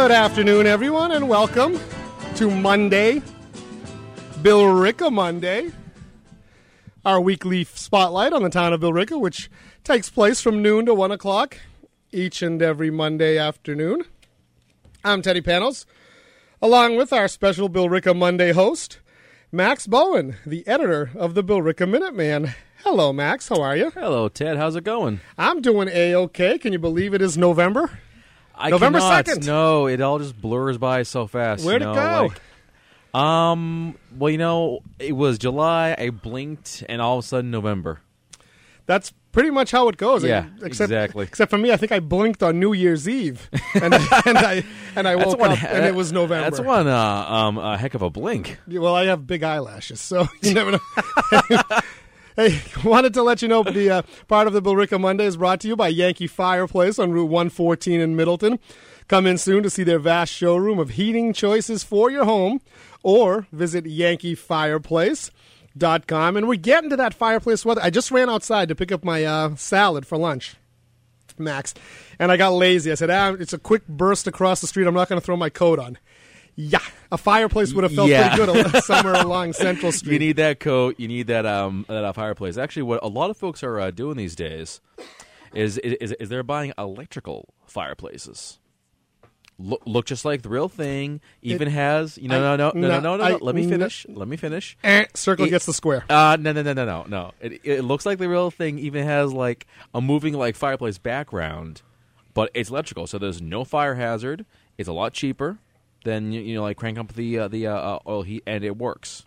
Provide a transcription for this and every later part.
Good afternoon, everyone, and welcome to Monday, Billerica Monday, our weekly spotlight on the town of Billerica, which takes place from noon to 1 o'clock each and every Monday afternoon. I'm Teddy Panos, along with our special Billerica Monday host, Max Bowen, the editor of the Billerica Minuteman. Hello, Max. How are you? Hello, Ted. How's it going? I'm doing A-OK. Can you believe it is November? I November cannot. 2nd. No, it all just blurs by so fast. Where'd it go? Well, it was July, I blinked, and all of a sudden November. That's pretty much how it goes. Yeah, exactly. Except for me, I think I blinked on New Year's Eve, and I woke up, and it was November. That's one a heck of a blink. Well, I have big eyelashes, so you never know. Hey, wanted to let you know the part of the Billerica Monday is brought to you by Yankee Fireplace on Route 114 in Middleton. Come in soon to see their vast showroom of heating choices for your home, or visit yankeefireplace.com. And we're getting to that fireplace weather. I just ran outside to pick up my salad for lunch, Max, and I got lazy. I said, it's a quick burst across the street. I'm not going to throw my coat on. Yeah, a fireplace would have felt pretty good somewhere along Central Street. You need that coat. You need that fireplace. Actually, what a lot of folks are doing these days is they're buying electrical fireplaces. Look just like the real thing. Even has No. Let me finish. Circle gets the square. No. It looks like the real thing. Even has like a moving like fireplace background, but it's electrical, so there's no fire hazard. It's a lot cheaper than like crank up the oil heat, and it works.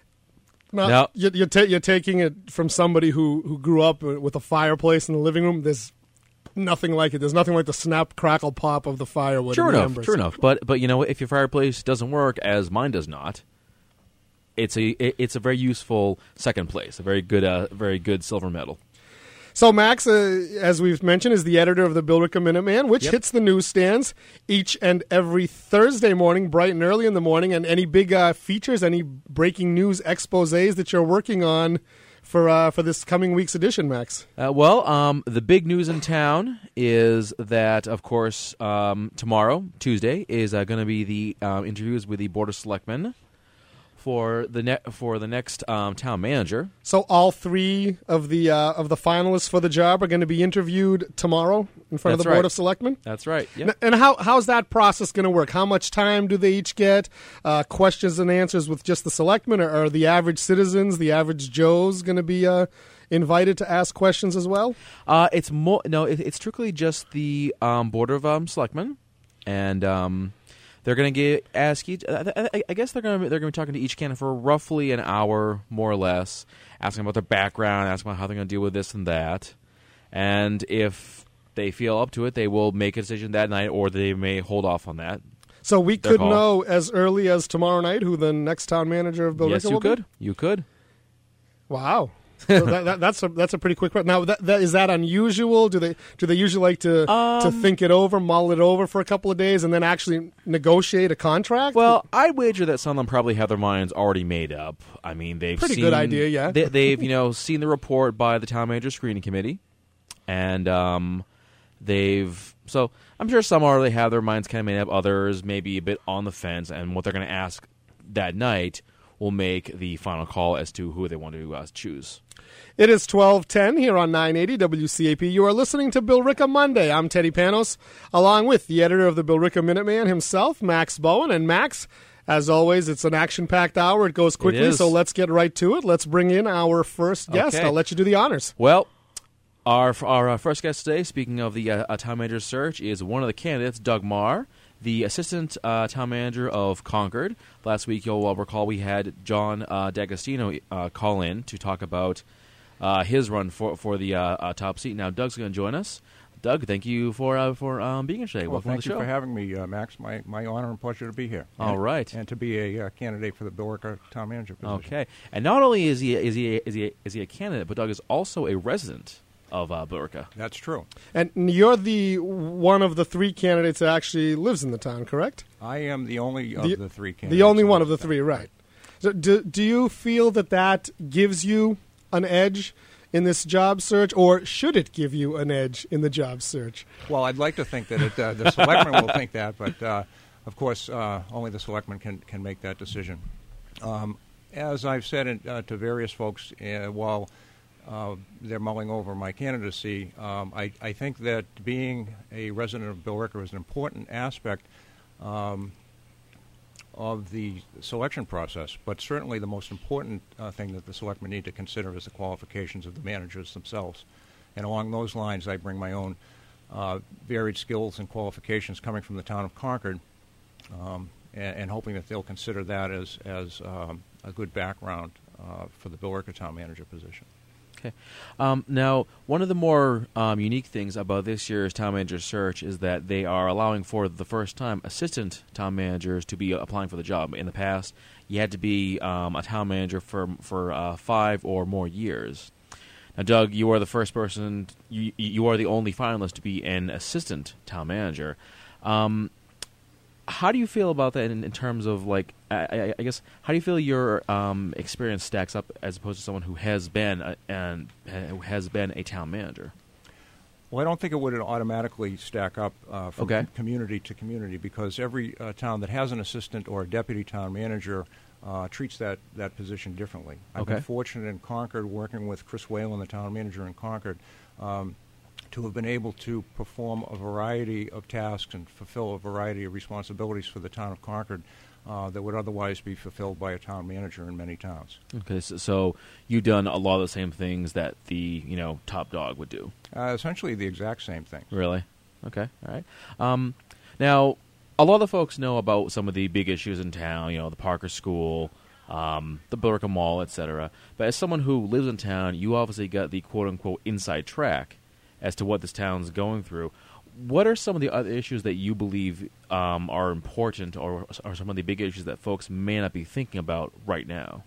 Now, you're taking it from somebody who grew up with a fireplace in the living room. There's nothing like it. There's nothing like the snap, crackle, pop of the firewood. True enough. But if your fireplace doesn't work, as mine does not, it's a very useful second place. A very good silver medal. So Max, as we've mentioned, is the editor of the Billerica Minuteman, which hits the newsstands each and every Thursday morning, bright and early in the morning. And any big features, any breaking news exposés that you're working on for this coming week's edition, Max? The big news in town is that, of course, tomorrow, Tuesday, is going to be the interviews with the Board of Selectmen for the next town manager. So all three of the finalists for the job are going to be interviewed tomorrow in front of the Board of Selectmen? That's right. Yep. And how's that process going to work? How much time do they each get? Questions and answers with just the selectmen, or are the average citizens, the average Joes, going to be invited to ask questions as well? It's strictly just the Board of Selectmen, and they're going to ask each. I guess they're going to be talking to each candidate for roughly an hour, more or less, asking about their background, asking about how they're going to deal with this and that. And if they feel up to it, they will make a decision that night, or they may hold off on that. So we could know as early as tomorrow night who the next town manager of Billerica will be? Yes, you could. Wow. So that's a pretty quick. Now, is that unusual? Do they usually like to think it over, mull it over for a couple of days, and then actually negotiate a contract? Well, I wager that some of them probably have their minds already made up. I mean, they've pretty good idea, yeah. They've seen the report by the town manager screening committee, and so I'm sure some already have their minds kind of made up. Others maybe a bit on the fence, and what they're going to ask that night will make the final call as to who they want to choose. It is 12:10 here on 980 WCAP. You are listening to Billerica Monday. I'm Teddy Panos, along with the editor of the Billerica Minuteman himself, Max Bowen. And Max, as always, it's an action-packed hour. It goes quickly, so let's get right to it. Let's bring in our first guest. Okay. I'll let you do the honors. Well, our first guest today, speaking of the town manager search, is one of the candidates, Doug Marr, the assistant town manager of Concord. Last week, you'll recall, we had John D'Agostino call in to talk about his run for the top seat. Now, Doug's going to join us. Doug, thank you for being here today. Welcome to the show. Thank you for having me, Max. My honor and pleasure to be here. All right, and to be a candidate for the Billerica town manager position. Okay, and not only is he a candidate, but Doug is also a resident of Billerica. That's true. And you're the one of the three candidates that actually lives in the town, correct? I am the only of the three candidates. The only one of the three, right. So do you feel that gives you an edge in this job search, or should it give you an edge in the job search? Well, I'd like to think that the selectmen will think that, but of course, only the selectmen can make that decision. As I've said to various folks while they're mulling over my candidacy, I think that being a resident of Billerica is an important aspect of the selection process, but certainly the most important thing that the selectmen need to consider is the qualifications of the managers themselves. And along those lines, I bring my own varied skills and qualifications coming from the town of Concord, and hoping that they'll consider that as a good background for the Billerica town manager position. Okay. Now, one of the more unique things about this year's town manager search is that they are allowing for the first time assistant town managers to be applying for the job. In the past, you had to be a town manager for 5 or more years. Now, Doug, you are the first person. You are the only finalist to be an assistant town manager. How do you feel about that in terms of, like, I guess, how do you feel your experience stacks up as opposed to someone who has been a town manager? Well, I don't think it would automatically stack up from community to community, because every town that has an assistant or a deputy town manager treats that position differently. I've been fortunate in Concord, working with Chris Whalen, the town manager in Concord, to have been able to perform a variety of tasks and fulfill a variety of responsibilities for the town of Concord that would otherwise be fulfilled by a town manager in many towns. Okay, so you've done a lot of the same things that the top dog would do. Essentially the exact same thing. Really? Okay, all right. Now, a lot of folks know about some of the big issues in town, the Parker School, the Billerica Mall, etc. But as someone who lives in town, you obviously got the quote-unquote inside track as to what this town's going through. What are some of the other issues that you believe are important, or are some of the big issues that folks may not be thinking about right now?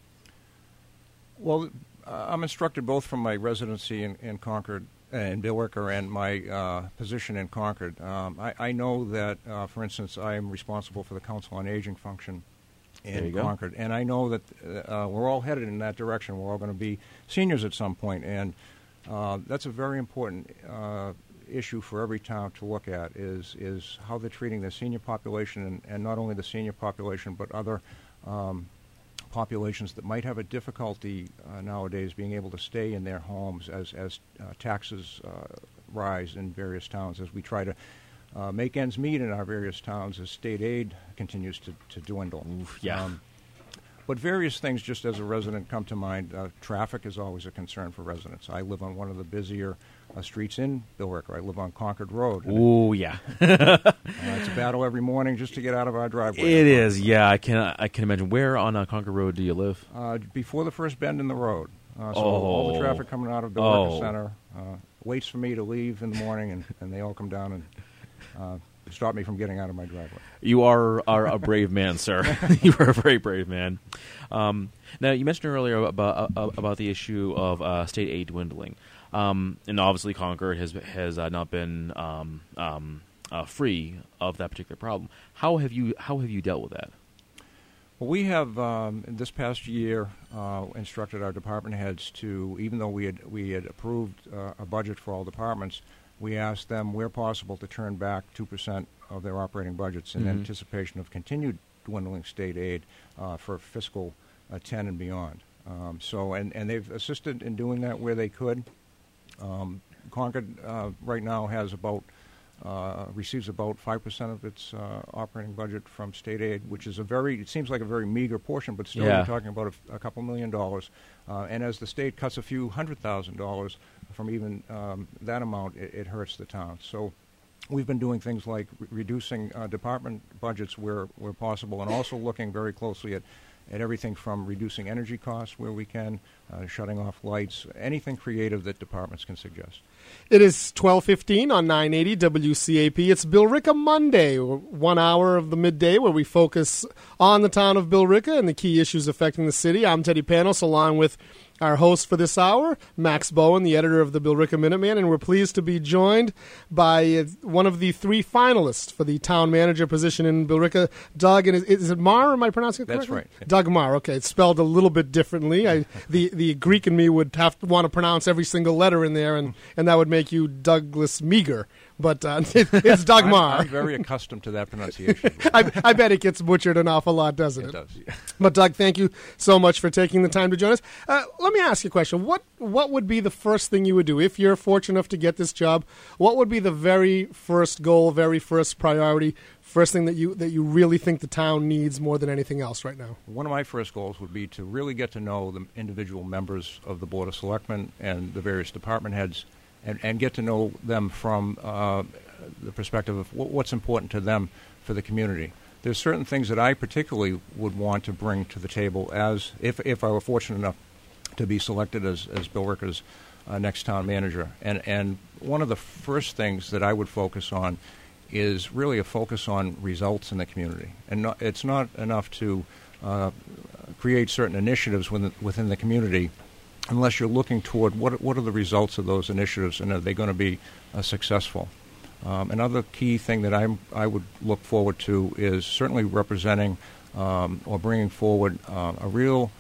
Well, I'm instructed both from my residency in Concord, in Billerica, and my position in Concord. I know that, for instance, I am responsible for the Council on Aging function in Concord, and I know that we're all headed in that direction. We're all going to be seniors at some point, and that's a very important issue for every town to look at, is how they're treating the senior population, and not only the senior population, but other populations that might have a difficulty nowadays being able to stay in their homes as taxes rise in various towns, as we try to make ends meet in our various towns as state aid continues to dwindle. Oof, yeah. But various things, just as a resident, come to mind. Traffic is always a concern for residents. I live on one of the busier streets in Billerica. I live on Concord Road. Oh, yeah. It's a battle every morning just to get out of our driveway. It is, yeah. I can imagine. Where on Concord Road do you live? Before the first bend in the road. So all the traffic coming out of Billerica Center waits for me to leave in the morning, and they all come down and stop me from getting out of my driveway. You are a brave man, sir. You are a very brave man. Now, you mentioned earlier about the issue of state aid dwindling, and obviously Concord has not been free of that particular problem. How have you dealt with that? Well, we have in this past year instructed our department heads to, even though we had approved a budget for all departments, we asked them, where possible, to turn back 2% of their operating budgets in anticipation of continued dwindling state aid for fiscal 10 and beyond. And they've assisted in doing that where they could. Concord right now has receives about 5% of its operating budget from state aid, which is it seems like a very meager portion, but still we're talking about a couple $1 million. And as the state cuts a few $100,000 from even that amount, it hurts the town. So we've been doing things like reducing department budgets where possible, and also looking very closely at everything from reducing energy costs where we can, shutting off lights, anything creative that departments can suggest. It is 12:15 on 980 WCAP. It's Billerica Monday, 1 hour of the midday where we focus on the town of Billerica and the key issues affecting the city. I'm Teddy Panos, along with our host for this hour, Max Bowen, the editor of the Billerica Minuteman, and we're pleased to be joined by one of the 3 finalists for the town manager position in Billerica, Doug. And is it Marr? Am I pronouncing it correctly? That's right. Doug Marr. Okay, it's spelled a little bit differently. The Greek in me would have to want to pronounce every single letter in there, and that would make you Douglas Meager. But it's Doug Marr. I'm very accustomed to that pronunciation. I bet it gets butchered an awful lot, doesn't it? It does. Yeah. But Doug, thank you so much for taking the time to join us. Let me ask you a question. What would be the first thing you would do if you're fortunate enough to get this job? What would be the very first goal, very first priority, first thing that you really think the town needs more than anything else right now? One of my first goals would be to really get to know the individual members of the Board of Selectmen and the various department heads, and get to know them from the perspective of what's important to them for the community. There's certain things that I particularly would want to bring to the table as if I were fortunate enough to be selected as Billerica's next town manager. And one of the first things that I would focus on is really a focus on results in the community. And it's not enough to create certain initiatives within the community unless you're looking toward what are the results of those initiatives, and are they going to be successful. Another key thing that I would look forward to is certainly representing or bringing forward a real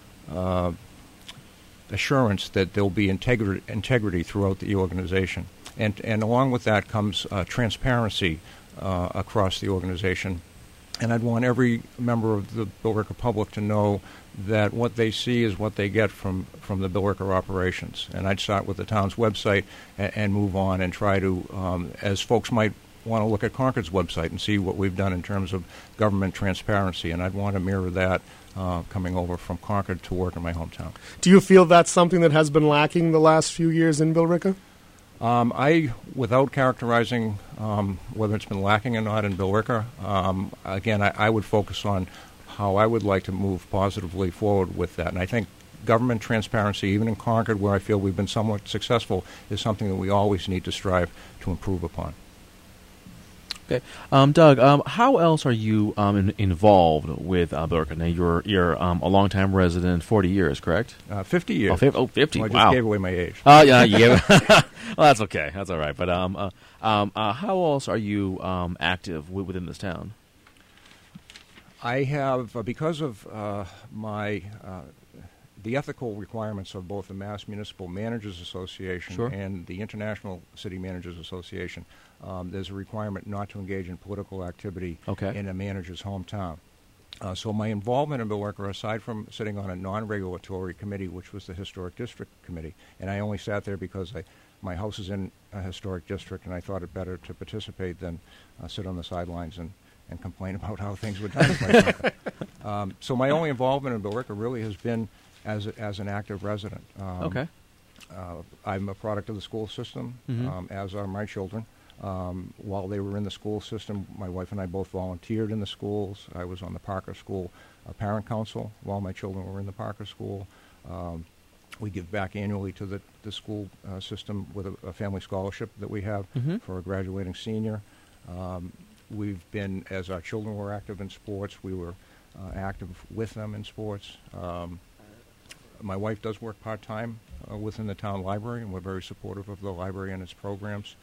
assurance that there will be integrity throughout the organization. And along with that comes transparency across the organization. And I'd want every member of the Billerica public to know that what they see is what they get from the Billerica operations. And I'd start with the town's website and move on and try to, as folks might want to look at Concord's website and see what we've done in terms of government transparency. And I'd want to mirror that coming over from Concord to work in my hometown. Do you feel that's something that has been lacking the last few years in Billerica? Without characterizing whether it's been lacking or not in Billerica, again, I would focus on how I would like to move positively forward with that. And I think government transparency, even in Concord, where I feel we've been somewhat successful, is something that we always need to strive to improve upon. Okay, Doug, how else are you involved with Billerica? Now, you're a longtime resident, 40 years, correct? 50 years. 50. Well, I wow. just gave away my age. Yeah. Well, that's okay. That's all right. But how else are you active within this town? I have, because of the ethical requirements of both the Mass Municipal Managers Association Sure. and the International City Managers Association, there's a requirement not to engage in political activity in a manager's hometown. So my involvement in Billerica, aside from sitting on a non-regulatory committee, which was the Historic District Committee, and I only sat there because my house is in a historic district, and I thought it better to participate than sit on the sidelines and complain about how things were done. So my only involvement in Billerica really has been as an active resident. I'm a product of the school system, as are my children. While they were in the school system, my wife and I both volunteered in the schools. I was on the Parker School Parent Council while my children were in the Parker School. We give back annually to the school system with a family scholarship that we have for a graduating senior. We've been, as our children were active in sports, we were active with them in sports. My wife does work part-time within the town library, and we're very supportive of the library and its programs.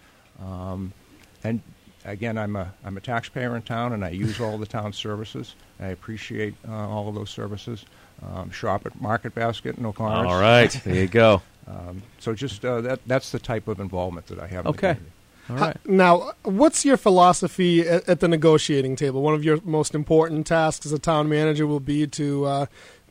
And again, I'm a taxpayer in town, and I use all the town's services. I appreciate all of those services. Shop at Market Basket in O'Connor's. All right, there you go. So just that's the type of involvement that I have in the community. All right. Now, what's your philosophy at the negotiating table? One of your most important tasks as a town manager will be to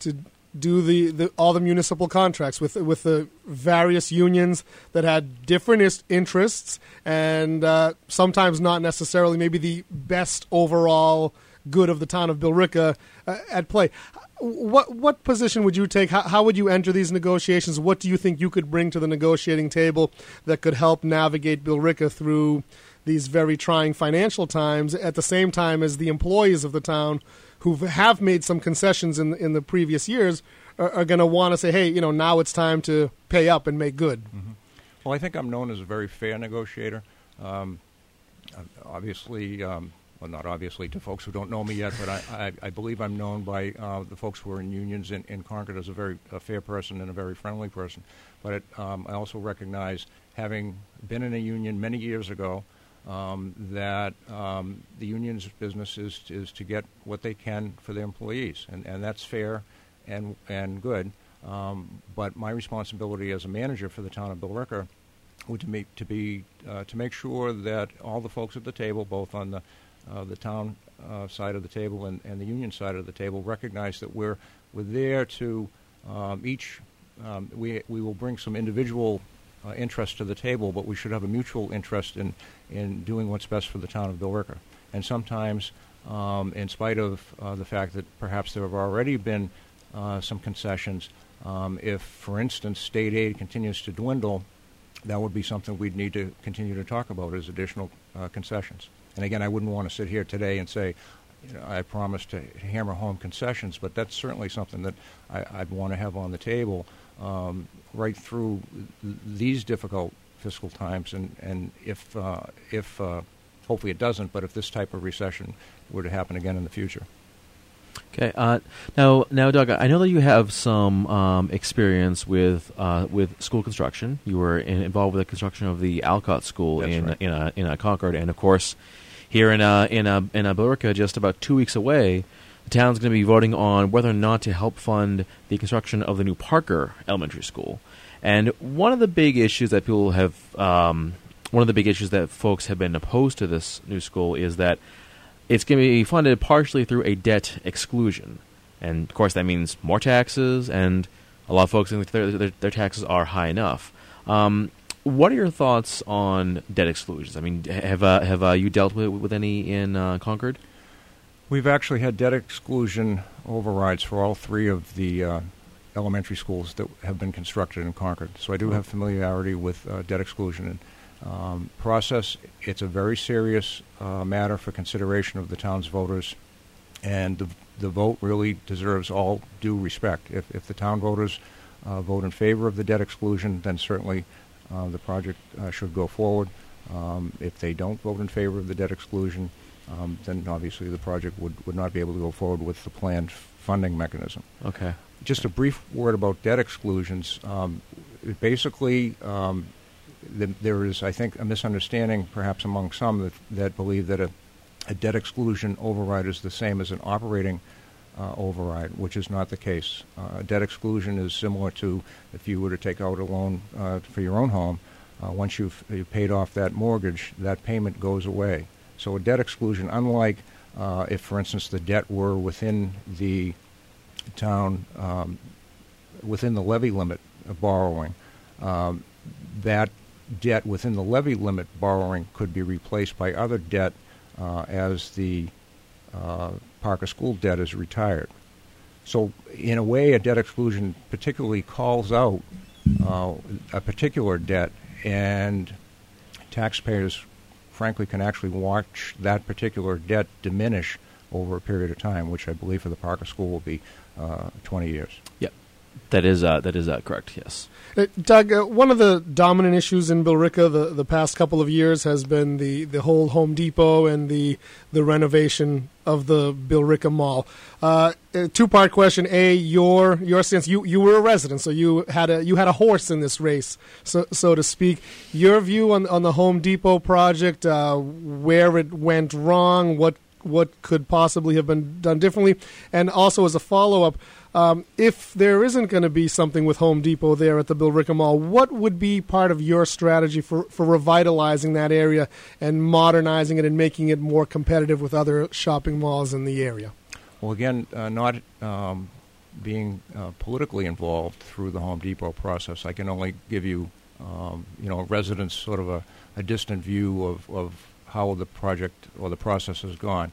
do all the municipal contracts with the various unions that had different interests and sometimes not necessarily maybe the best overall good of the town of Billerica at play. What position would you take? How would you enter these negotiations? What do you think you could bring to the negotiating table that could help navigate Billerica through these very trying financial times at the same time as the employees of the town who have made some concessions in the previous years are going to want to say, hey, now it's time to pay up and make good? Mm-hmm. Well, I think I'm known as a very fair negotiator. Obviously, well, not obviously to folks who don't know me yet, but I believe I'm known by the folks who are in unions in Concord as a very fair person and a very friendly person. But I also recognize, having been in a union many years ago, that the union's business is to get what they can for their employees, and that's fair and good. But my responsibility as a manager for the town of Billerica would to make sure that all the folks at the table, both on the town side of the table and the union side of the table, recognize that we're there to we will bring some individual interest to the table, but we should have a mutual interest in doing what's best for the town of Billerica. And sometimes, in spite of the fact that perhaps there have already been some concessions, if, for instance, state aid continues to dwindle, that would be something we'd need to continue to talk about as additional concessions. And again, I wouldn't want to sit here today and say, I promise to hammer home concessions, but that's certainly something that I'd want to have on the table right through these difficult fiscal times, and if hopefully it doesn't, but if this type of recession were to happen again in the future. Okay. Now, Doug, I know that you have some experience with school construction. You were involved with the construction of the Alcott School in Concord, and of course, here in Billerica, just about 2 weeks away, the town's going to be voting on whether or not to help fund the construction of the new Parker Elementary School. And one of the big issues that folks have been opposed to this new school is that it's going to be funded partially through a debt exclusion. And, of course, that means more taxes, and a lot of folks think their taxes are high enough. What are your thoughts on debt exclusions? I mean, have you dealt with any in Concord? We've actually had debt exclusion overrides for all three of the elementary schools that have been constructed in Concord. So I do have familiarity with debt exclusion. And process, it's a very serious matter for consideration of the town's voters, and the vote really deserves all due respect. If the town voters vote in favor of the debt exclusion, then certainly the project should go forward. If they don't vote in favor of the debt exclusion, then obviously the project would not be able to go forward with the planned funding mechanism. Okay. Just a brief word about debt exclusions. Basically, there is, I think, a misunderstanding perhaps among some that believe that a debt exclusion override is the same as an operating override, which is not the case. Debt exclusion is similar to if you were to take out a loan for your own home. Once you've paid off that mortgage, that payment goes away. So a debt exclusion, unlike if, for instance, the debt were within the town, within the levy limit of borrowing, that debt within the levy limit borrowing could be replaced by other debt as the Parker School debt is retired. So in a way, a debt exclusion particularly calls out a particular debt, and taxpayers, frankly, can actually watch that particular debt diminish over a period of time, which I believe for the Parker School will be 20 years. Yep. That is correct, yes. Doug, one of the dominant issues in Billerica the past couple of years has been the whole Home Depot and the renovation of the Billerica Mall. Two-part question. A, your sense, you were a resident, so you had a horse in this race, so to speak. Your view on the Home Depot project, where it went wrong, what could possibly have been done differently, and also as a follow-up, if there isn't going to be something with Home Depot there at the Billerica Mall, what would be part of your strategy for revitalizing that area and modernizing it and making it more competitive with other shopping malls in the area? Well, again, not being politically involved through the Home Depot process, I can only give you, residents sort of a distant view of how the project or the process has gone.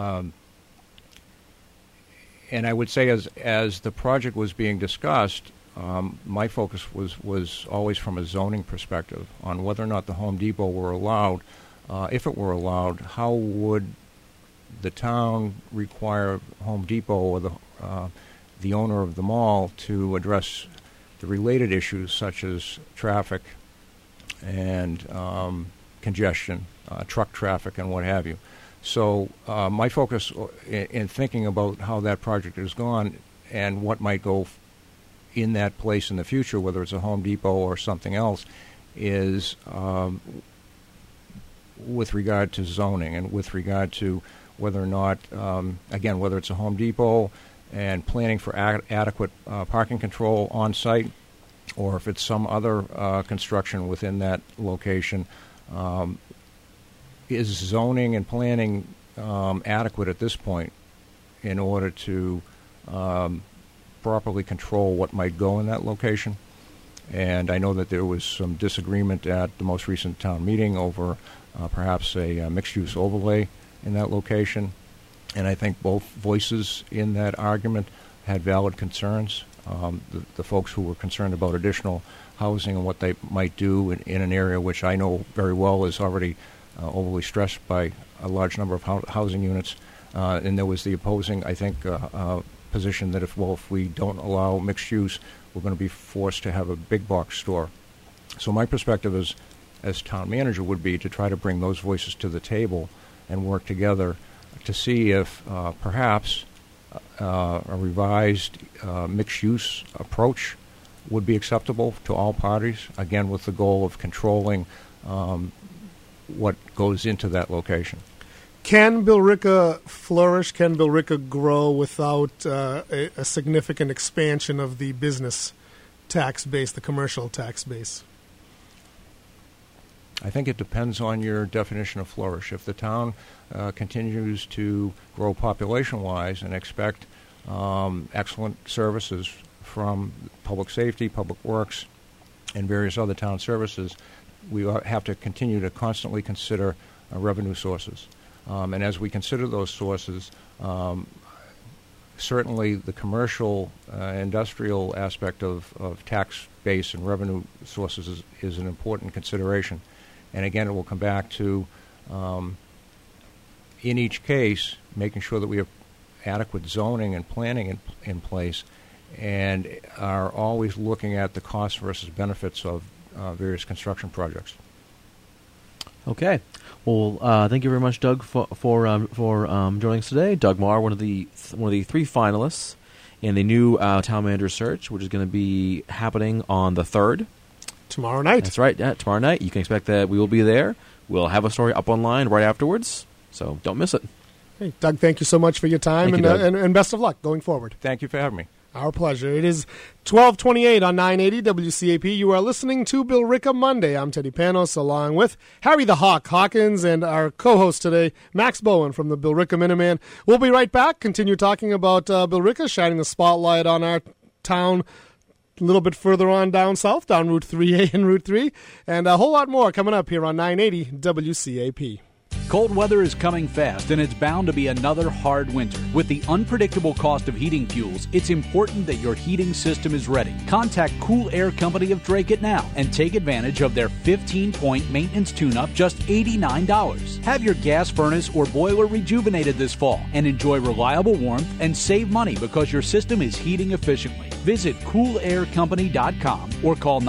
And I would say as the project was being discussed, my focus was always from a zoning perspective on whether or not the Home Depot were allowed. If it were allowed, how would the town require Home Depot or the owner of the mall to address the related issues such as traffic and congestion, truck traffic, and what have you. So my focus in thinking about how that project has gone and what might go in that place in the future, whether it's a Home Depot or something else, is with regard to zoning and with regard to whether or not, again, whether it's a Home Depot and planning for adequate parking control on site, or if it's some other construction within that location. Is zoning and planning adequate at this point in order to properly control what might go in that location? And I know that there was some disagreement at the most recent town meeting over perhaps a mixed-use overlay in that location. And I think both voices in that argument had valid concerns. The folks who were concerned about additional housing and what they might do in an area which I know very well is already overly stressed by a large number of housing units. And there was the opposing, I think, position that if we don't allow mixed use, we're going to be forced to have a big box store. So my perspective as town manager would be to try to bring those voices to the table and work together to see if perhaps a revised mixed-use approach would be acceptable to all parties, again with the goal of controlling what goes into that location. Can Billerica flourish? Can Billerica grow without a significant expansion of the business tax base, the commercial tax base? I think it depends on your definition of flourish. If the town continues to grow population-wise and expect excellent services from public safety, public works, and various other town services, we have to continue to constantly consider revenue sources. And as we consider those sources, certainly the commercial, industrial aspect of tax base and revenue sources is an important consideration. And again, it will come back to, in each case, making sure that we have adequate zoning and planning in place and are always looking at the costs versus benefits of various construction projects. Okay. Well, thank you very much, Doug, for joining us today. Doug Marr, one of the three finalists in the new town manager search, which is going to be happening on the 3rd. Tomorrow night. That's right. Yeah, tomorrow night. You can expect that we will be there. We'll have a story up online right afterwards, so don't miss it. Hey, Doug, thank you so much for your time, and best of luck going forward. Thank you for having me. Our pleasure. It is 12:28 on 980 WCAP. You are listening to Billerica Monday. I'm Teddy Panos, along with Harry the Hawk Hawkins and our co-host today, Max Bowen from the Billerica Minuteman. We'll be right back, continue talking about Billerica, shining the spotlight on our town a little bit further on down south, down Route 3A and Route 3, and a whole lot more coming up here on 980 WCAP. Cold weather is coming fast, and it's bound to be another hard winter. With the unpredictable cost of heating fuels, it's important that your heating system is ready. Contact Cool Air Company of Dracut now and take advantage of their 15-point maintenance tune-up, just $89. Have your gas furnace or boiler rejuvenated this fall and enjoy reliable warmth and save money because your system is heating efficiently. Visit CoolAirCompany.com or call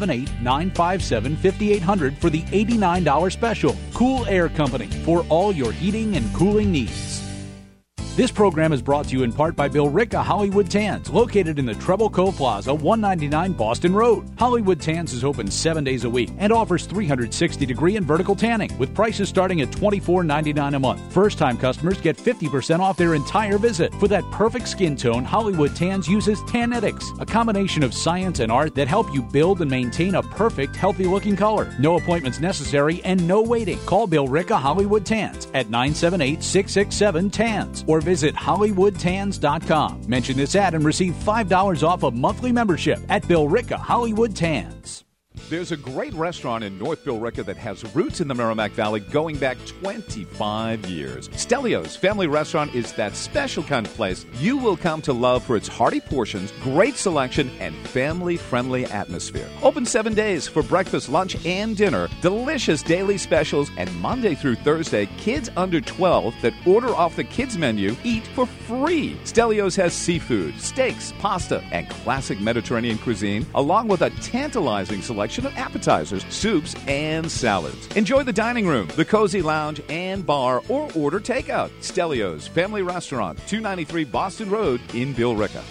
978-957-5800 for the $89 special. Cool Air Company, for all your heating and cooling needs. This program is brought to you in part by Billerica Hollywood Tans, located in the Treble Cove Plaza, 199 Boston Road. Hollywood Tans is open 7 days a week and offers 360-degree and vertical tanning, with prices starting at $24.99 a month. First-time customers get 50% off their entire visit. For that perfect skin tone, Hollywood Tans uses Tanetics, a combination of science and art that help you build and maintain a perfect, healthy-looking color. No appointments necessary and no waiting. Call Billerica Hollywood Tans at 978-667-TANS or visit HollywoodTans.com. Mention this ad and receive $5 off a monthly membership at Billerica Hollywood Tans. There's a great restaurant in North Billerica that has roots in the Merrimack Valley going back 25 years. Stelio's Family Restaurant is that special kind of place you will come to love for its hearty portions, great selection, and family-friendly atmosphere. Open 7 days for breakfast, lunch, and dinner, delicious daily specials, and Monday through Thursday, kids under 12 that order off the kids' menu eat for free. Stelio's has seafood, steaks, pasta, and classic Mediterranean cuisine, along with a tantalizing selection selection of appetizers, soups, and salads. Enjoy the dining room, the cozy lounge, and bar, or order takeout. Stelio's Family Restaurant, 293 Boston Road in Billerica.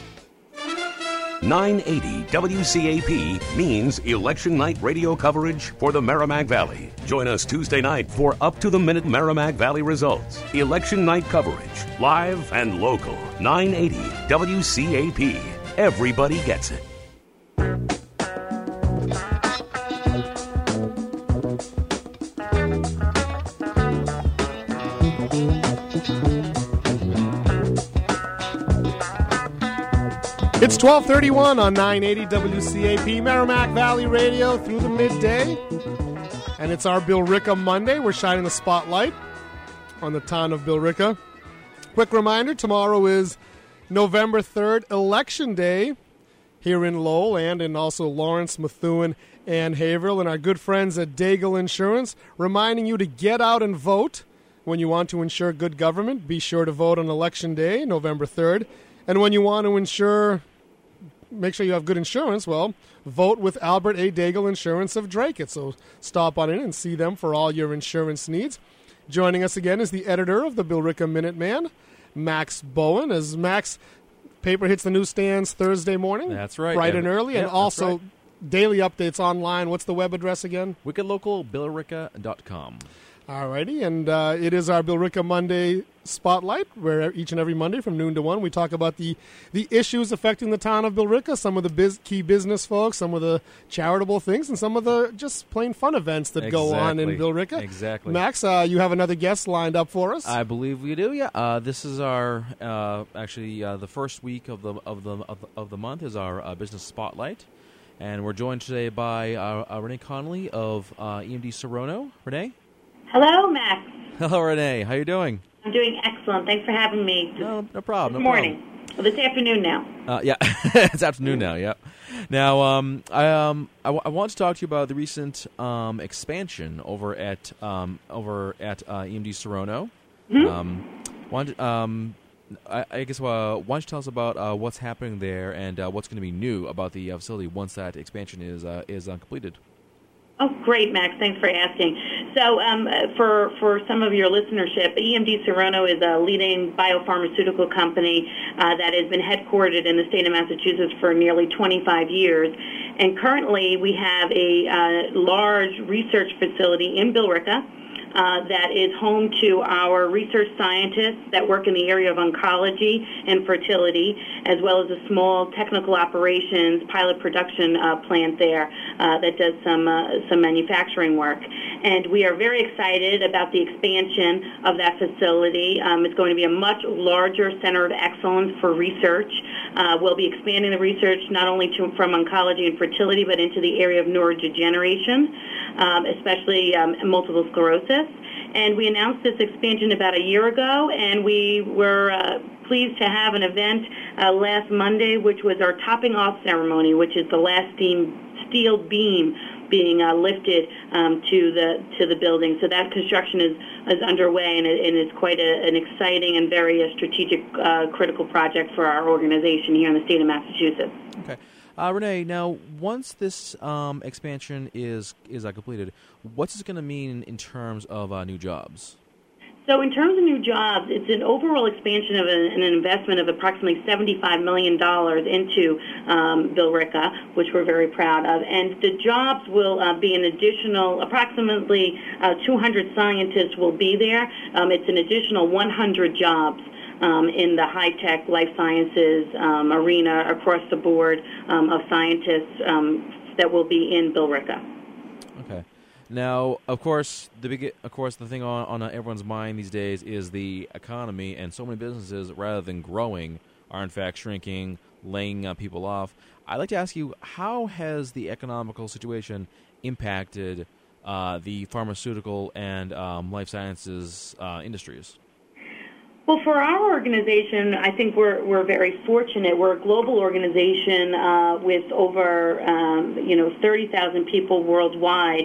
980 WCAP means election night radio coverage for the Merrimack Valley. Join us Tuesday night for up-to-the-minute Merrimack Valley results. Election night coverage, live and local. 980 WCAP. Everybody gets it. It's 12:31 on 980 WCAP, Merrimack Valley Radio through the midday. And it's our Billerica Monday. We're shining the spotlight on the town of Billerica. Quick reminder, tomorrow is November 3rd, Election Day here in Lowell and in also Lawrence, Methuen, and Haverhill. And our good friends at Daigle Insurance reminding you to get out and vote when you want to ensure good government. Be sure to vote on Election Day, November 3rd. And when you want to make sure you have good insurance, well, vote with Albert A. Daigle Insurance of Dracut. So stop on in and see them for all your insurance needs. Joining us again is the editor of the Billerica Minuteman, Max Bowen. As Max, paper hits the newsstands Thursday morning. That's right. Bright and early. Yeah, and also right. daily updates online. What's the web address again? WickedLocalBillerica.com. All righty, and it is our Billerica Monday Spotlight, where each and every Monday from noon to 1, we talk about the issues affecting the town of Billerica, some of the key business folks, some of the charitable things, and some of the just plain fun events that go on in Billerica. Exactly. Max, you have another guest lined up for us. I believe we do. Yeah. This is our the first week of the month is our business spotlight, and we're joined today by Renee Connolly of EMD Serono. Renee. Hello, Max. Hello, Renee. How you doing? I'm doing excellent. Thanks for having me. No problem. This morning. Well, this afternoon now. Yeah, it's afternoon now. Yep. Now, I want to talk to you about the recent expansion over at EMD Serono. Mm-hmm. I guess why don't you tell us about what's happening there and what's going to be new about the facility once that expansion is completed. Oh, great, Max. Thanks for asking. So for some of your listenership, EMD Serono is a leading biopharmaceutical company that has been headquartered in the state of Massachusetts for nearly 25 years. And currently we have a large research facility in Billerica that is home to our research scientists that work in the area of oncology and fertility, as well as a small technical operations pilot production plant there that does some manufacturing work. And we are very excited about the expansion of that facility. It's going to be a much larger center of excellence for research. We'll be expanding the research not only from oncology and fertility, but into the area of neurodegeneration, especially multiple sclerosis. And we announced this expansion about a year ago, and we were pleased to have an event last Monday, which was our topping off ceremony, which is the last steel beam being lifted to the building. So that construction is underway, and it's quite an exciting and very strategic, critical project for our organization here in the state of Massachusetts. Okay. Renee, now, once this expansion is completed, what's it going to mean in terms of new jobs? So in terms of new jobs, it's an overall expansion of an investment of approximately $75 million into Billerica, which we're very proud of. And the jobs will be an additional, approximately 200 scientists will be there. It's an additional 100 jobs in the high-tech life sciences arena across the board of scientists that will be in Billerica. Okay. Now, of course, the thing on everyone's mind these days is the economy, and so many businesses, rather than growing, are in fact shrinking, laying people off. I'd like to ask you, how has the economical situation impacted the pharmaceutical and life sciences industries? Well, for our organization, I think we're very fortunate. We're a global organization with over 30,000 people worldwide.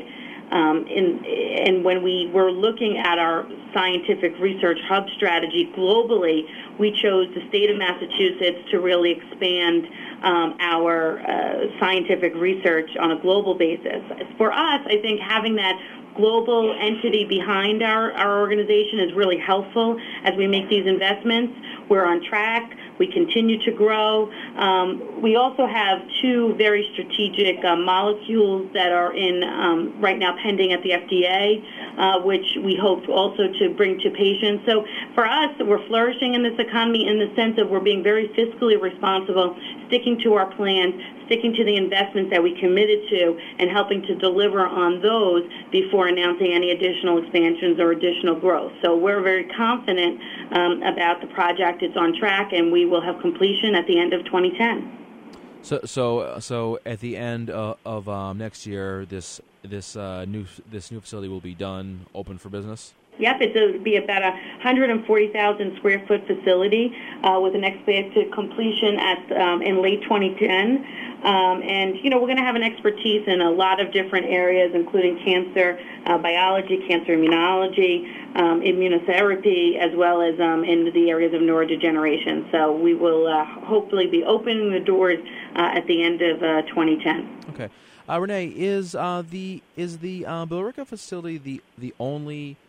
And when we were looking at our scientific research hub strategy globally, we chose the state of Massachusetts to really expand our scientific research on a global basis. For us, I think having that global entity behind our organization is really helpful as we make these investments. We're on track. We continue to grow. We also have two very strategic molecules that are in right now pending at the FDA, which we hope also to bring to patients. So for us, we're flourishing in this economy in the sense of we're being very fiscally responsible, sticking to our plans, sticking to the investments that we committed to, and helping to deliver on those before announcing any additional expansions or additional growth. So we're very confident about the project. It's on track, and we will have completion at the end of 2010. So at the end of next year, this new facility will be done, open for business? Yep, it'll be about a 140,000 square foot facility with an expected completion in late 2010. And, we're going to have an expertise in a lot of different areas, including cancer biology, cancer immunology, immunotherapy, as well as in the areas of neurodegeneration. So we will hopefully be opening the doors at the end of 2010. Okay. Renee, is the Billerica facility the only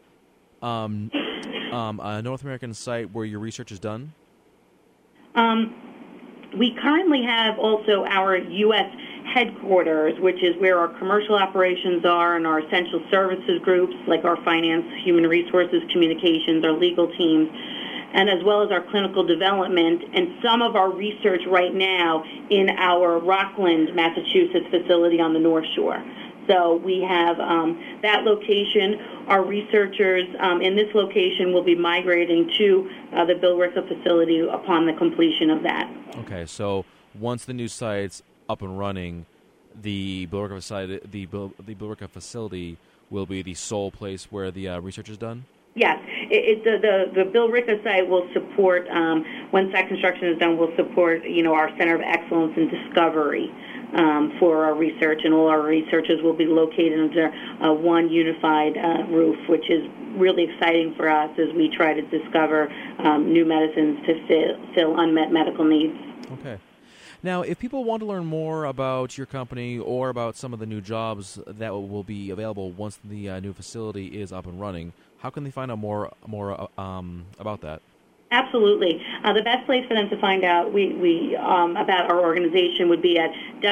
North American site where your research is done? We currently have also our U.S. headquarters, which is where our commercial operations are, and our essential services groups, like our finance, human resources, communications, our legal teams, and as well as our clinical development, and some of our research right now in our Rockland, Massachusetts facility on the North Shore. So we have that location. Our researchers in this location will be migrating to the Billerica facility upon the completion of that. Okay, so once the new site's up and running, the Billerica facility will be the sole place where the research is done? Yes, the Billerica site will support, once that construction is done, will support, our Center of Excellence in Discovery for our research, and all our researchers will be located under one unified roof, which is really exciting for us as we try to discover new medicines to fill unmet medical needs. Okay. Now, if people want to learn more about your company or about some of the new jobs that will be available once the new facility is up and running, how can they find out more about that? Absolutely. The best place for them to find out about our organization would be at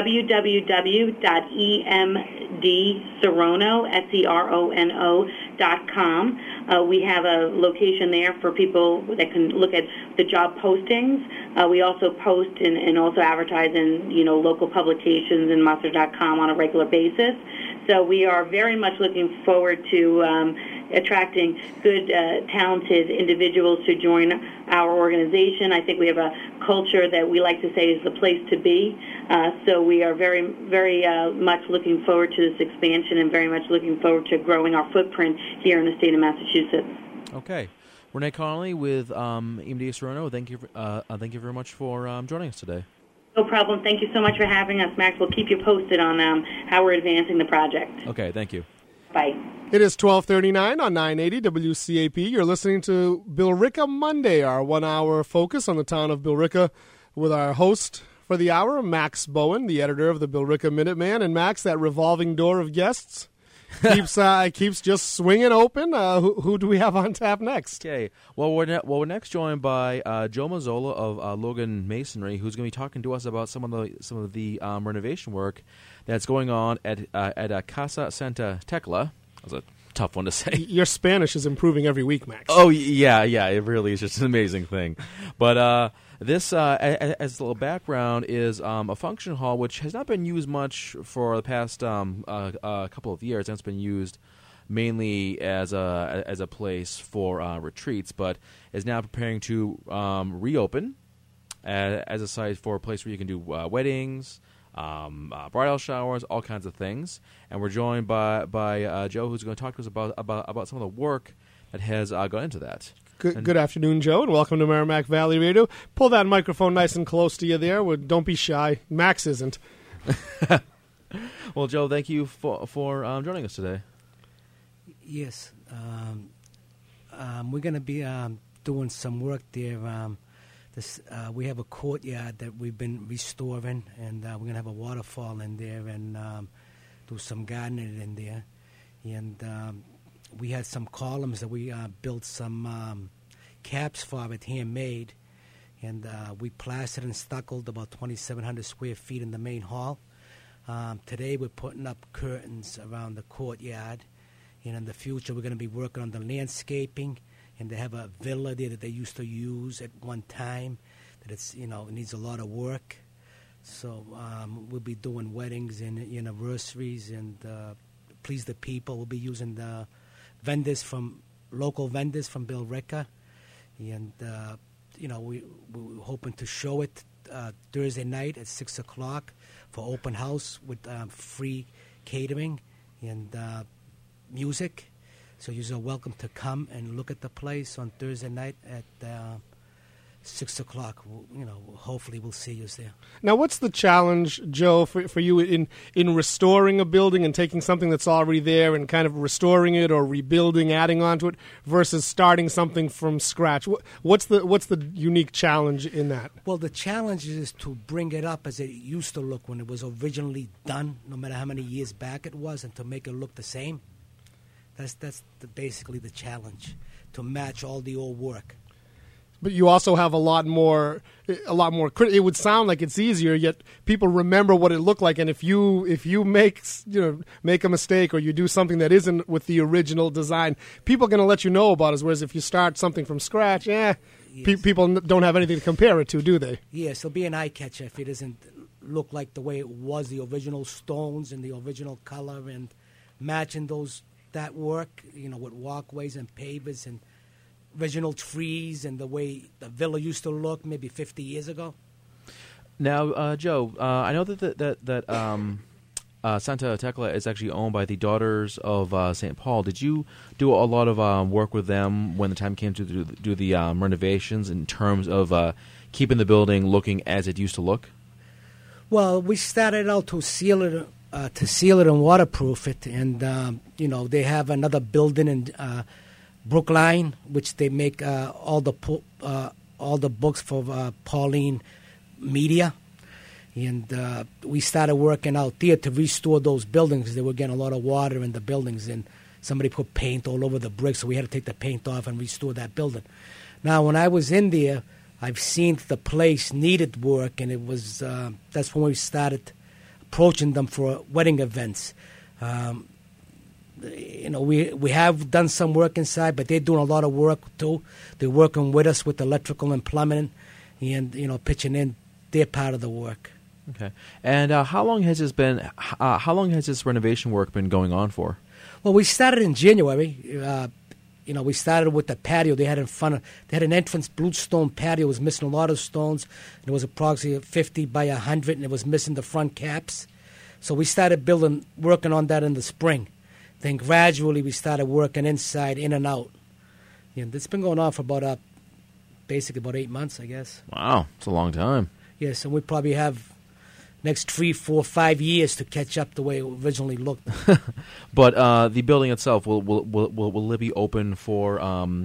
www.emdserono.com. We have a location there for people that can look at the job postings. We also post and also advertise in local publications in Monster.com on a regular basis. So we are very much looking forward to attracting good, talented individuals to join our organization. I think we have a culture that we like to say is the place to be. So we are very, very much looking forward to this expansion and very much looking forward to growing our footprint here in the state of Massachusetts. Okay. Renee Connolly with EMD Serono, thank you very much for joining us today. No problem. Thank you so much for having us, Max. We'll keep you posted on how we're advancing the project. Okay, thank you. Bye. It is 12:39 on 980 WCAP. You're listening to Billerica Monday, our 1 hour focus on the town of Billerica, with our host for the hour, Max Bowen, the editor of the Billerica Minuteman. And Max, that revolving door of guests keeps just swinging open. Who do we have on tap next? Okay. Well, we're next joined by Joe Mazzola of Logan Masonry, who's going to be talking to us about some of the renovation work that's going on at Casa Santa Tecla. That was a tough one to say. Your Spanish is improving every week, Max. Oh yeah, it really is just an amazing thing. But this, as a little background, is a function hall which has not been used much for the past couple of years, and it's been used mainly as a place for retreats, but is now preparing to reopen as a site for a place where you can do weddings, bridal showers, all kinds of things. And we're joined by Joe, who's going to talk to us about some of the work that has gone into that. Good afternoon, Joe, and welcome to Merrimack Valley Radio. Pull that microphone nice and close to you there. Don't be shy. Max isn't. Well, Joe, thank you for joining us today. Yes. We're going to be doing some work there. We have a courtyard that we've been restoring, and we're going to have a waterfall in there and do some gardening in there. And we had some columns that we built some caps for it, handmade. And we plastered and stuccoed about 2,700 square feet in the main hall. Today we're putting up curtains around the courtyard. And in the future we're going to be working on the landscaping. And they have a villa there that they used to use at one time. That it needs a lot of work. So we'll be doing weddings and anniversaries and please the people. We'll be using the local vendors from Billerica. And we're hoping to show it Thursday night at 6 o'clock for open house with free catering and music. So you're welcome to come and look at the place on Thursday night at 6 o'clock. Hopefully we'll see you there. Now, what's the challenge, Joe, for you in restoring a building and taking something that's already there and kind of restoring it or rebuilding, adding onto it, versus starting something from scratch? What's the unique challenge in that? Well, the challenge is to bring it up as it used to look when it was originally done, no matter how many years back it was, and to make it look the same. That's basically the challenge, to match all the old work. But you also have a lot more. It would sound like it's easier, yet people remember what it looked like. And if you make a mistake or you do something that isn't with the original design, people are going to let you know about it. Whereas if you start something from scratch, yes. People don't have anything to compare it to, do they? Yes, it'll be an eye catcher if it doesn't look like the way it was, the original stones and the original color, and matching that work, with walkways and pavers and original trees and the way the villa used to look maybe 50 years ago. Now, Joe, I know that Santa Tecla is actually owned by the Daughters of St. Paul. Did you do a lot of work with them when the time came to do the renovations in terms of keeping the building looking as it used to look? Well, we started out to seal it and waterproof it, and they have another building in Brookline, which they make all the books for Pauline Media, and we started working out there to restore those buildings. They were getting a lot of water in the buildings, and somebody put paint all over the bricks, so we had to take the paint off and restore that building. Now, when I was in there, I've seen the place needed work, and it was that's when we started approaching them for wedding events. We have done some work inside, but they're doing a lot of work too. They're working with us with electrical and plumbing, and pitching in their part of the work. Okay. And how long has this been? How long has this renovation work been going on for? Well, we started in January. We started with the patio they had in front of. They had an entrance bluestone patio. It was missing a lot of stones. And it was approximately 50 by 100, and it was missing the front caps. So we started working on that in the spring. Then gradually we started working inside, in and out. And it's been going on for basically about 8 months, I guess. Wow, it's a long time. Yes, and we probably have next 3, 4, 5 years to catch up the way it originally looked. But the building itself, will it be open for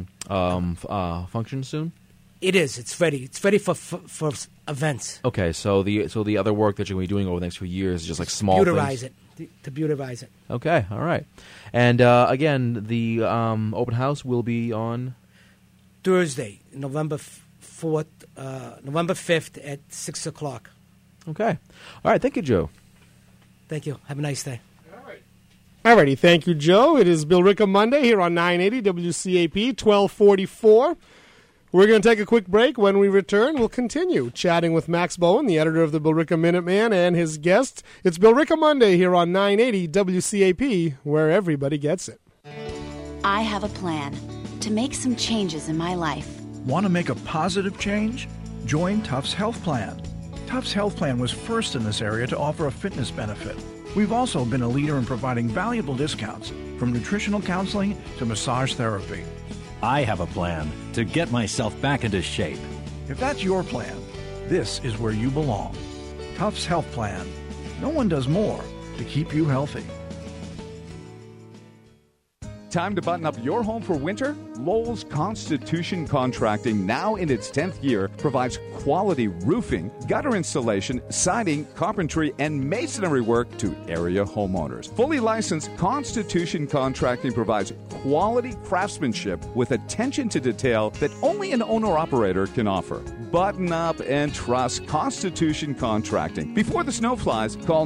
function soon? It is. It's ready. It's ready for events. Okay, so the other work that you're going to be doing over the next few years is just like small things. To beautifize it. Okay, all right. And again, the open house will be on Thursday, November 5th at 6 o'clock. Okay. All right. Thank you, Joe. Thank you. Have a nice day. All righty. Thank you, Joe. It is Billerica Monday here on 980 WCAP 1244. We're going to take a quick break. When we return, we'll continue chatting with Max Bowen, the editor of the Billerica Minuteman, and his guests. It's Billerica Monday here on 980 WCAP, where everybody gets it. I have a plan to make some changes in my life. Want to make a positive change? Join Tufts Health Plan. Tufts Health Plan was first in this area to offer a fitness benefit. We've also been a leader in providing valuable discounts, from nutritional counseling to massage therapy. I have a plan to get myself back into shape. If that's your plan, this is where you belong. Tufts Health Plan. No one does more to keep you healthy. Time to button up your home for winter? Lowell's Constitution Contracting, now in its 10th year, provides quality roofing, gutter installation, siding, carpentry, and masonry work to area homeowners. Fully licensed, Constitution Contracting provides quality craftsmanship with attention to detail that only an owner-operator can offer. Button up and trust Constitution Contracting. Before the snow flies, call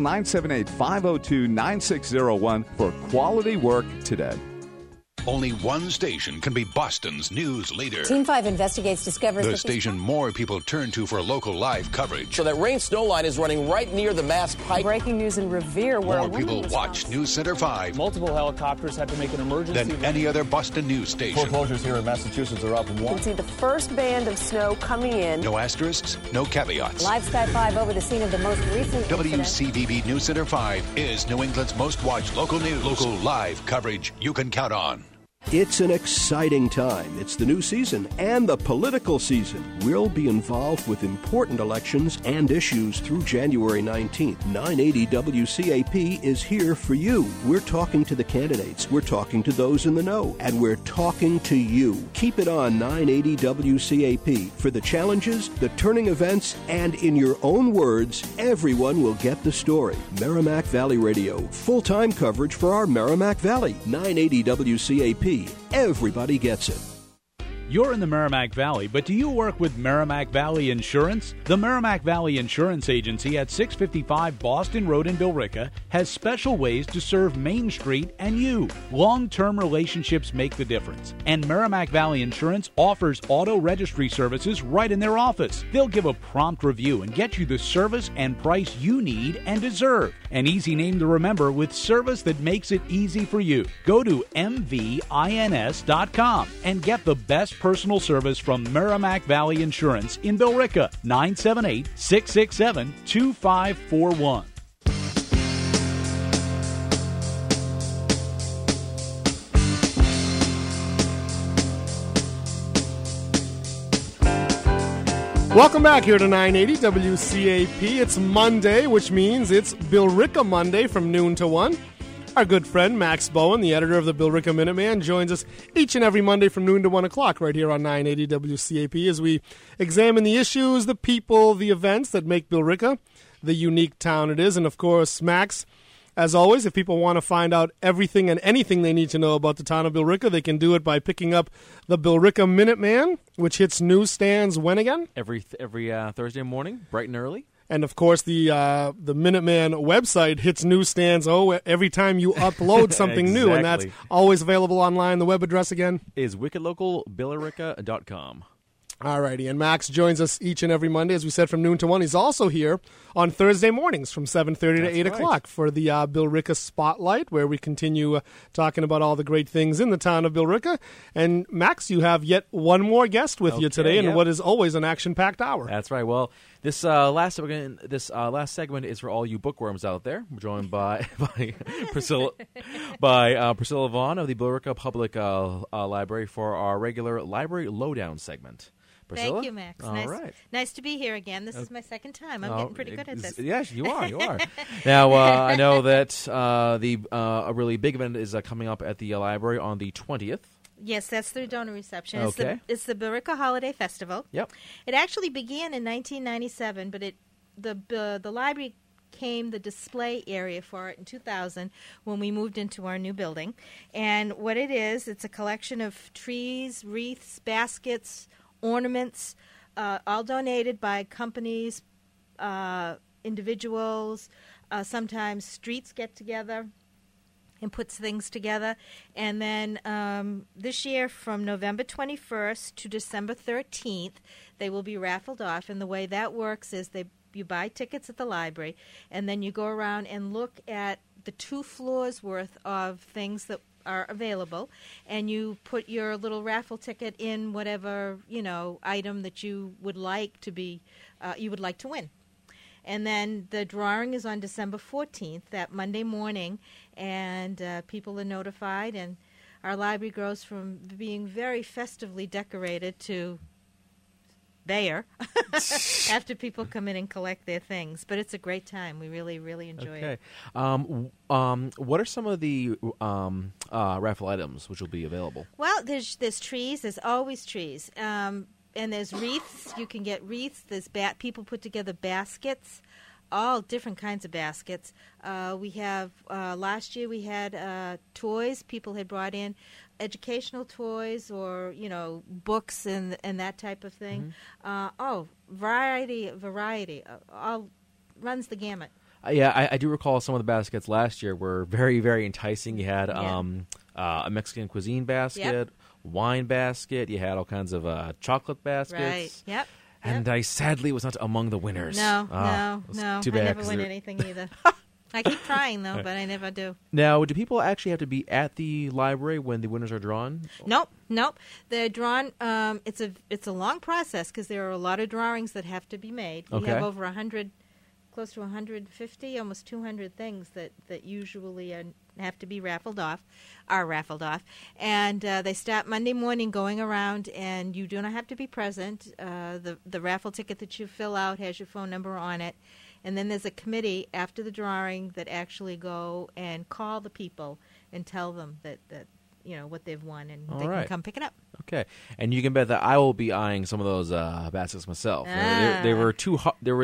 978-502-9601 for quality work today. Only one station can be Boston's news leader. Team 5 investigates, discovers... The station more people turn to for local live coverage. So that rain snow line is running right near the Mass Pike. Breaking news in Revere, where more people watch News Center 5. Multiple helicopters had to make an emergency... than any other Boston news station. Foreclosures here in Massachusetts are up 1. You can see the first band of snow coming in. No asterisks, no caveats. Live Sky 5 over the scene of the most recent WCVB News Center 5 is New England's most watched local news. Local live coverage you can count on. It's an exciting time. It's the new season and the political season. We'll be involved with important elections and issues through January 19th. 980 WCAP is here for you. We're talking to the candidates. We're talking to those in the know. And we're talking to you. Keep it on 980 WCAP for the challenges, the turning events, and in your own words, everyone will get the story. Merrimack Valley Radio. Full-time coverage for our Merrimack Valley. 980 WCAP. Everybody gets it. You're in the Merrimack Valley, but do you work with Merrimack Valley Insurance? The Merrimack Valley Insurance Agency at 655 Boston Road in Billerica has special ways to serve Main Street and you. Long-term relationships make the difference, and Merrimack Valley Insurance offers auto registry services right in their office. They'll give a prompt review and get you the service and price you need and deserve. An easy name to remember with service that makes it easy for you. Go to mvins.com and get the best personal service from Merrimack Valley Insurance in Billerica. 978-667-2541. Welcome back here to 980 WCAP. It's Monday, which means it's Billerica Monday from noon to 1. Our good friend Max Bowen, the editor of the Billerica Minuteman, joins us each and every Monday from noon to 1 o'clock right here on 980 WCAP as we examine the issues, the people, the events that make Billerica the unique town it is. And, of course, Max, as always, if people want to find out everything and anything they need to know about the town of Billerica, they can do it by picking up the Billerica Minuteman, which hits newsstands when again? Every Thursday morning, bright and early. And, of course, the Minuteman website hits newsstands every time you upload something new, and that's always available online. The web address again? Is wickedlocalbillerica.com. All righty, and Max joins us each and every Monday, as we said, from noon to 1. He's also here on Thursday mornings from 7:30 to 8 o'clock for the Billerica Spotlight, where we continue talking about all the great things in the town of Billerica. And, Max, you have yet one more guest with you today in what is always an action-packed hour. That's right. Well, this last segment is for all you bookworms out there. We're joined by Priscilla Vaughn of the Billerica Public Library for our regular Library Lowdown segment. Priscilla? Thank you, Max. Nice to be here again. This is my second time. I'm getting pretty good at this. Yes, you are. Now, I know that a really big event is coming up at the library on the 20th. Yes, that's the donor reception. Okay. It's the Billerica Holiday Festival. Yep. It actually began in 1997, but the library became the display area for it in 2000 when we moved into our new building. And what it is, it's a collection of trees, wreaths, baskets, ornaments, all donated by companies, individuals. Sometimes streets get together and puts things together. And then this year, from November 21st to December 13th, they will be raffled off. And the way that works is you buy tickets at the library, and then you go around and look at the 2 floors worth of things that are available, and you put your little raffle ticket in whatever item that you would like to win. And then the drawing is on December 14th, that Monday morning, and people are notified, and our library grows from being very festively decorated to there after people come in and collect their things. But it's a great time. We really, really enjoy it. What are some of the raffle items which will be available? Well, there's trees. There's always trees. And there's wreaths. You can get wreaths. There's people put together baskets, all different kinds of baskets. We have last year we had toys. People had brought in educational toys or books and that type of thing. Variety. All runs the gamut. I do recall some of the baskets last year were very, very enticing. You had a Mexican cuisine basket, wine basket. You had all kinds of chocolate baskets. Right. Yep. And I sadly was not among the winners. No. Too bad, I never win anything either. I keep trying, though, but I never do. Now, do people actually have to be at the library when the winners are drawn? Nope. They're drawn. It's a long process because there are a lot of drawings that have to be made. We have over 100, close to 150, almost 200 things that usually have to be raffled off. And they start Monday morning going around, and you do not have to be present. The raffle ticket that you fill out has your phone number on it. And then there's a committee after the drawing that actually go and call the people and tell them that what they've won, and they can come pick it up. Okay, and you can bet that I will be eyeing some of those baskets myself. They were too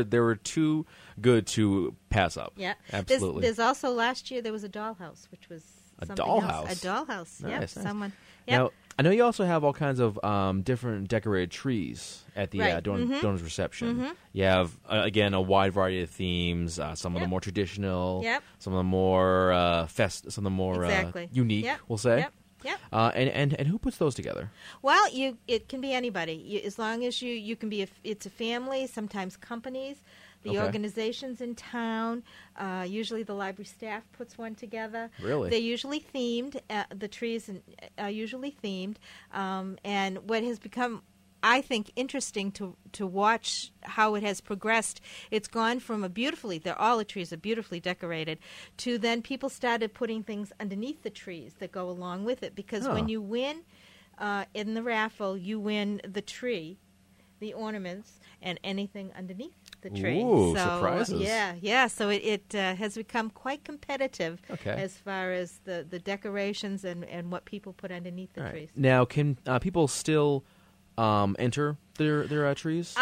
good to pass up. Yeah, absolutely. There's also last year there was a dollhouse, which was a something dollhouse. Else. A dollhouse. Nice, Yep. Someone. Yep. Now, I know you also have all kinds of different decorated trees at the donors reception. Mm-hmm. You have, again, a wide variety of themes. Some of them more traditional. Yep. Some of them more some of them more unique. Yep. We'll say. Yep. And who puts those together? Well, it can be anybody. As long as you can be. It's a family. Sometimes companies. The organizations in town, usually the library staff puts one together. Really? They're usually themed. The trees are usually themed. And what has become, I think, interesting to watch how it has progressed, it's gone from all the trees are beautifully decorated, to then people started putting things underneath the trees that go along with it. Because when you win in the raffle, you win the tree, the ornaments, and anything underneath the tree. Ooh, surprises. Yeah. So it has become quite competitive as far as the decorations and what people put underneath the trees. Now, can people still enter their trees?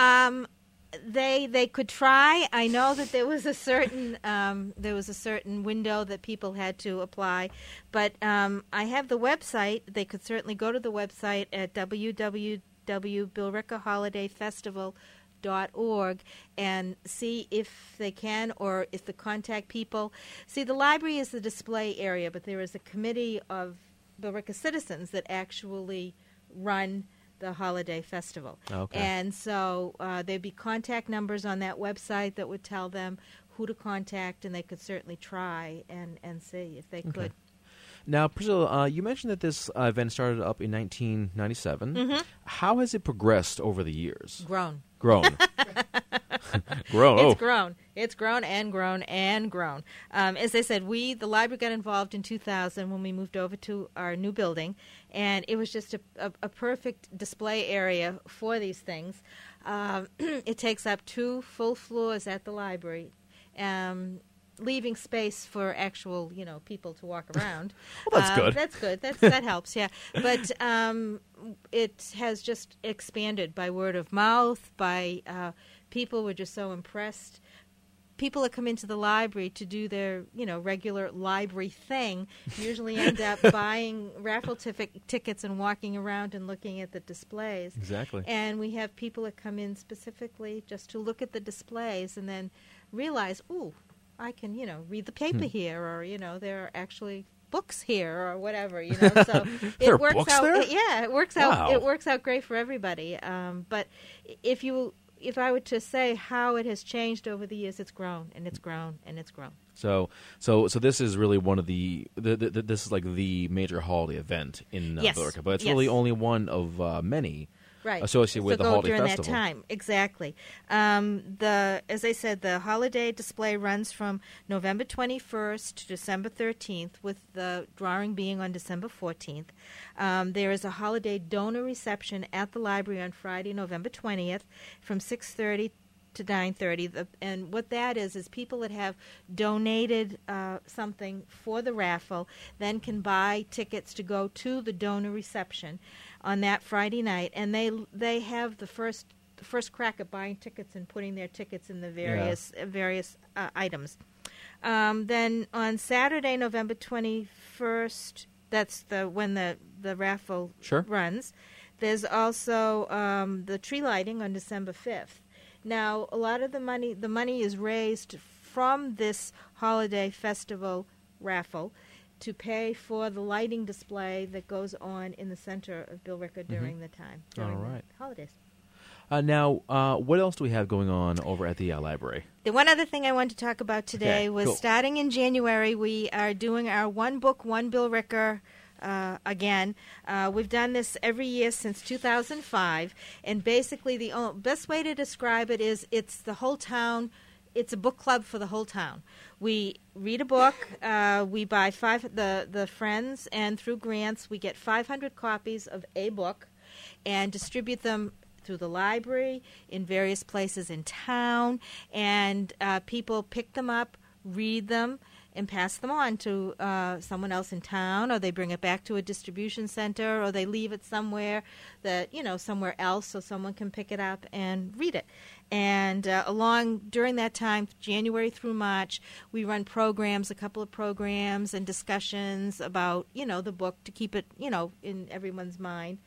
They could try. I know that there was a certain window that people had to apply, but I have the website. They could certainly go to the website at www.billrickaholidayfestival.org and see if they can, or if the contact people. See, the library is the display area, but there is a committee of Billerica citizens that actually run the holiday festival. Okay. And so there'd be contact numbers on that website that would tell them who to contact, and they could certainly try and see if they could. Now, Priscilla, you mentioned that this event started up in 1997. Mm-hmm. How has it progressed over the years? Grown. Grown. It's grown. It's grown and grown and grown. As I said, the library got involved in 2000 when we moved over to our new building, and it was just a perfect display area for these things. It takes up 2 full floors at the library, leaving space for actual, people to walk around. Well, that's good. That's good. That helps, yeah. But it has just expanded by word of mouth, by people were just so impressed. People that come into the library to do their, regular library thing usually end up buying raffle tickets and walking around and looking at the displays. Exactly. And we have people that come in specifically just to look at the displays and then realize, ooh, I can, read the paper here, or, there are actually books here, or whatever, So there it works books out. there? Yeah, it works Wow. out. It works out great for everybody. But if I were to say how it has changed over the years, it's grown and it's grown and it's grown. So this is really one of the this is like the major holiday event in Billerica, but it's really only one of many associated with the go holiday during festival. that time. Exactly. As I said, the holiday display runs from November 21st to December 13th, with the drawing being on December 14th. There is a holiday donor reception at the library on Friday, November 20th, from 6:30 to 9:30, and what that is people that have donated something for the raffle then can buy tickets to go to the donor reception on that Friday night, and they have the first crack at buying tickets and putting their tickets in the various items. Then on Saturday, November 21st, that's when the raffle runs. There's also the tree lighting on December 5th. Now, a lot of the money is raised from this holiday festival raffle to pay for the lighting display that goes on in the center of Billerica during the time, during the holidays. Now, what else do we have going on over at the library? The one other thing I wanted to talk about today was starting in January, we are doing our One Book, One Billerica again. We've done this every year since 2005, and basically the best way to describe it is it's the whole town. It's a book club for the whole town. We read a book. We buy the friends, and through grants, we get 500 copies of a book and distribute them through the library in various places in town, and people pick them up, read them, and pass them on to someone else in town, or they bring it back to a distribution center, or they leave it somewhere somewhere else so someone can pick it up and read it. And during that time, January through March, we run programs, a couple of programs and discussions about, the book to keep it, in everyone's mind.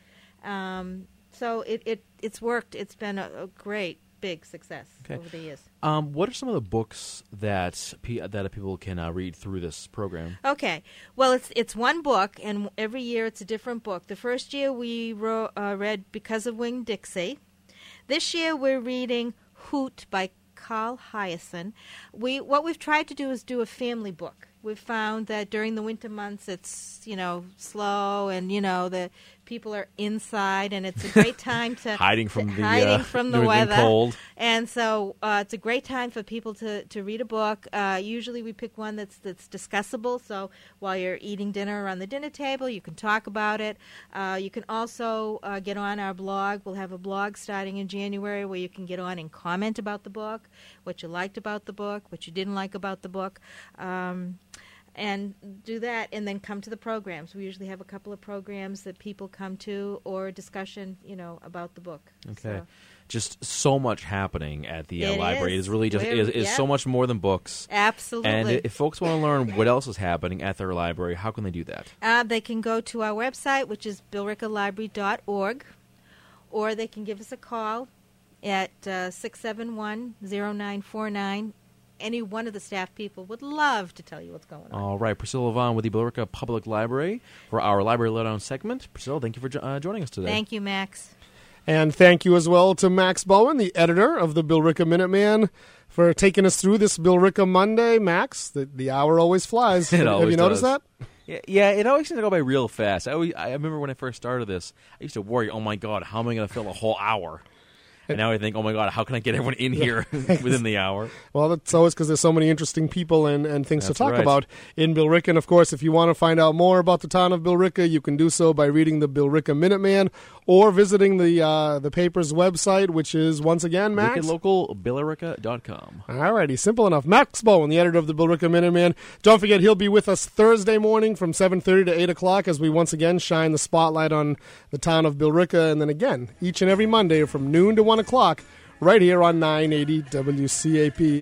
So it's worked. It's been a great, big success over the years. What are some of the books that people can read through this program? Okay. Well, it's one book, and every year it's a different book. The first year we read Because of Winn-Dixie. This year we're reading Hoot by Carl Hiaasen. What we've tried to do is do a family book. We've found that during the winter months it's, slow, and, the people are inside, and it's a great time to hiding from the New weather. Cold. And so it's a great time for people to read a book. Usually we pick one that's discussable, so while you're eating dinner around the dinner table, you can talk about it. You can also get on our blog. We'll have a blog starting in January where you can get on and comment about the book, what you liked about the book, what you didn't like about the book. And do that, and then come to the programs. We usually have a couple of programs that people come to, or a discussion, about the book. Okay. So. Just so much happening at the It library. is. It is really just is so much more than books. Absolutely. And if folks want to learn what else is happening at their library, how can they do that? They can go to our website, which is billricalibrary.org, or they can give us a call at 671-0949. Any one of the staff people would love to tell you what's going on. All right. Priscilla Vaughn with the Billerica Public Library for our Library Lowdown segment. Priscilla, thank you for joining us today. Thank you, Max. And thank you as well to Max Bowen, the editor of the Billerica Minuteman, for taking us through this Billerica Monday. Max, the hour always flies. Have you noticed that? Yeah, it always seems to go by real fast. I remember when I first started this, I used to worry, oh my God, how am I going to fill a whole hour? And now I think, oh my God, how can I get everyone in here within the hour? Well, that's always because there's so many interesting people and things to talk right. about in Billerica. And of course, if you want to find out more about the town of Billerica, you can do so by reading the Billerica Minuteman or visiting the paper's website, which is, once again, Max? WickedLocalBillerica.com. All righty, simple enough. Max Bowen, the editor of the Billerica Minuteman. Don't forget, he'll be with us Thursday morning from 7:30 to 8 o'clock as we once again shine the spotlight on the town of Billerica. And then again, each and every Monday from noon to 1 o'clock, right here on 980 WCAP.